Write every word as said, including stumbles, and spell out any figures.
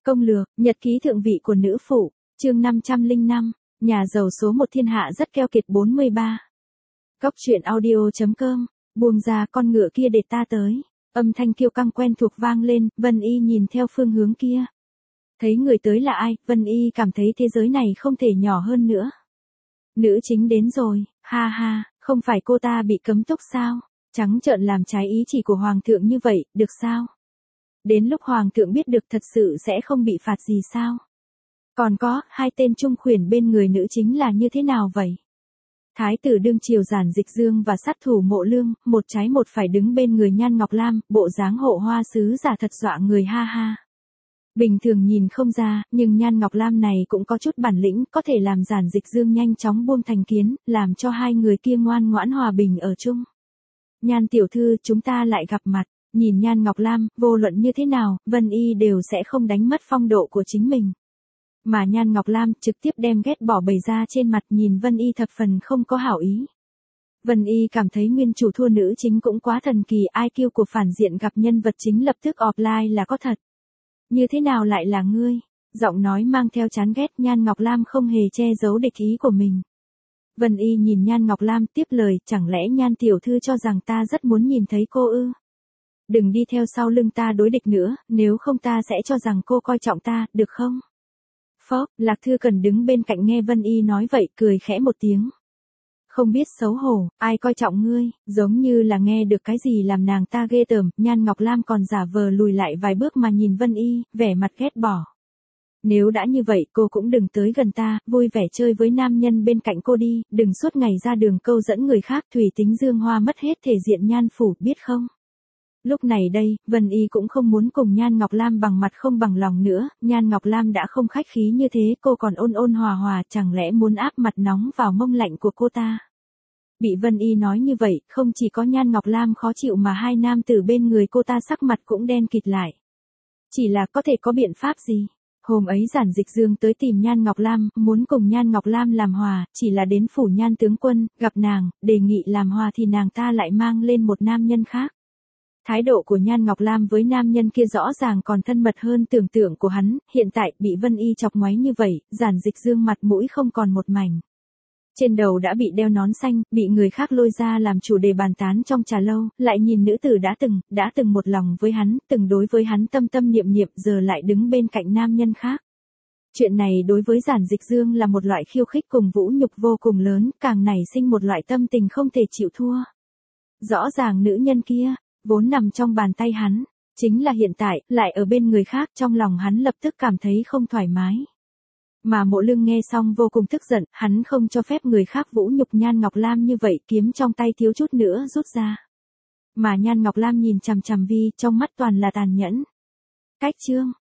Công lược, nhật ký thượng vị của nữ phụ, chương năm trăm lẻ năm, nhà giàu số một thiên hạ rất keo kiệt bốn mươi ba. Góc truyện audio chấm com, buông ra con ngựa kia để ta tới. Âm thanh kiêu căng quen thuộc vang lên, Vân Y nhìn theo phương hướng kia. Thấy người tới là ai, Vân Y cảm thấy thế giới này không thể nhỏ hơn nữa. Nữ chính đến rồi, ha ha, không phải cô ta bị cấm túc sao? Trắng trợn làm trái ý chỉ của Hoàng thượng như vậy, được sao? Đến lúc Hoàng thượng biết được thật sự sẽ không bị phạt gì sao? Còn có, hai tên trung khuyển bên người nữ chính là như thế nào vậy? Thái tử đương triều Giản Dịch Dương và sát thủ Mộ Lương, một trái một phải đứng bên người Nhan Ngọc Lam, bộ dáng hộ hoa sứ giả thật dọa người ha ha. Bình thường nhìn không ra, nhưng Nhan Ngọc Lam này cũng có chút bản lĩnh, có thể làm Giản Dịch Dương nhanh chóng buông thành kiến, làm cho hai người kia ngoan ngoãn hòa bình ở chung. Nhan tiểu thư, chúng ta lại gặp mặt. Nhìn Nhan Ngọc Lam, vô luận như thế nào, Vân Y đều sẽ không đánh mất phong độ của chính mình. Mà Nhan Ngọc Lam trực tiếp đem ghét bỏ bày ra trên mặt, nhìn Vân Y thập phần không có hảo ý. Vân Y cảm thấy nguyên chủ thua nữ chính cũng quá thần kỳ, i kiu của phản diện gặp nhân vật chính lập tức offline là có thật. Như thế nào lại là ngươi? Giọng nói mang theo chán ghét, Nhan Ngọc Lam không hề che giấu địch ý của mình. Vân Y nhìn Nhan Ngọc Lam tiếp lời, chẳng lẽ Nhan tiểu thư cho rằng ta rất muốn nhìn thấy cô ư? Đừng đi theo sau lưng ta đối địch nữa, nếu không ta sẽ cho rằng cô coi trọng ta, được không? Phó, Lạc Thư Cần đứng bên cạnh nghe Vân Y nói vậy, cười khẽ một tiếng. Không biết xấu hổ, ai coi trọng ngươi, giống như là nghe được cái gì làm nàng ta ghê tởm. Nhan Ngọc Lam còn giả vờ lùi lại vài bước mà nhìn Vân Y, vẻ mặt ghét bỏ. Nếu đã như vậy, cô cũng đừng tới gần ta, vui vẻ chơi với nam nhân bên cạnh cô đi, đừng suốt ngày ra đường câu dẫn người khác, thủy tính dương hoa mất hết thể diện Nhan phủ, biết không? Lúc này đây, Vân Y cũng không muốn cùng Nhan Ngọc Lam bằng mặt không bằng lòng nữa, Nhan Ngọc Lam đã không khách khí như thế, cô còn ôn ôn hòa hòa, chẳng lẽ muốn áp mặt nóng vào mông lạnh của cô ta. Bị Vân Y nói như vậy, không chỉ có Nhan Ngọc Lam khó chịu mà hai nam tử bên người cô ta sắc mặt cũng đen kịt lại. Chỉ là có thể có biện pháp gì? Hôm ấy Giản Dịch Dương tới tìm Nhan Ngọc Lam, muốn cùng Nhan Ngọc Lam làm hòa, chỉ là đến phủ Nhan tướng quân, gặp nàng, đề nghị làm hòa thì nàng ta lại mang lên một nam nhân khác. Thái độ của Nhan Ngọc Lam với nam nhân kia rõ ràng còn thân mật hơn tưởng tượng của hắn, hiện tại bị Vân Y chọc ngoáy như vậy, Giản Dịch Dương mặt mũi không còn một mảnh. Trên đầu đã bị đeo nón xanh, bị người khác lôi ra làm chủ đề bàn tán trong trà lâu, lại nhìn nữ tử đã từng, đã từng một lòng với hắn, từng đối với hắn tâm tâm niệm niệm, giờ lại đứng bên cạnh nam nhân khác. Chuyện này đối với Giản Dịch Dương là một loại khiêu khích cùng vũ nhục vô cùng lớn, càng nảy sinh một loại tâm tình không thể chịu thua. Rõ ràng nữ nhân kia vốn nằm trong bàn tay hắn, chính là hiện tại, lại ở bên người khác, trong lòng hắn lập tức cảm thấy không thoải mái. Mà Mộ Lương nghe xong vô cùng tức giận, hắn không cho phép người khác vũ nhục Nhan Ngọc Lam như vậy, kiếm trong tay thiếu chút nữa rút ra. Mà Nhan Ngọc Lam nhìn chằm chằm Vi, trong mắt toàn là tàn nhẫn. Cách chương,